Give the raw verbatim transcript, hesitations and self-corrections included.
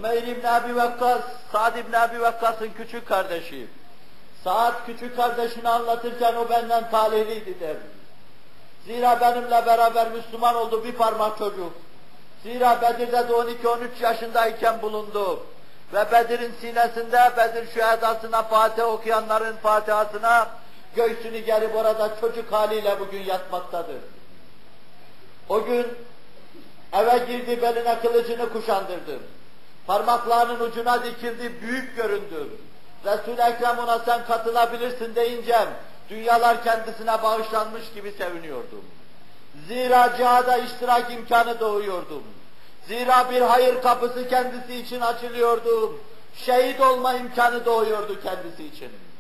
Umeyr İbni Ebi Vakkas, Sa'd İbni Ebi Vakkas'ın küçük kardeşi. Sa'd küçük kardeşini anlatırken o benden talihliydi der. Zira benimle beraber Müslüman oldu bir parmak çocuk. Zira Bedir'de de on iki on üç yaşındayken bulundu. Ve Bedir'in sinesinde Bedir şühedasına Fatiha okuyanların Fatihasına göğsünü gerip orada çocuk haliyle bugün yatmaktadır. O gün eve girdi, beline kılıcını kuşandırdı. Parmaklarının ucuna dikildi, büyük göründü. Resul-i Ekrem ona sen katılabilirsin deyince dünyalar kendisine bağışlanmış gibi seviniyordum. Zira cihada iştirak imkanı doğuyordum. Zira bir hayır kapısı kendisi için açılıyordu. Şehit olma imkanı doğuyordu kendisi için.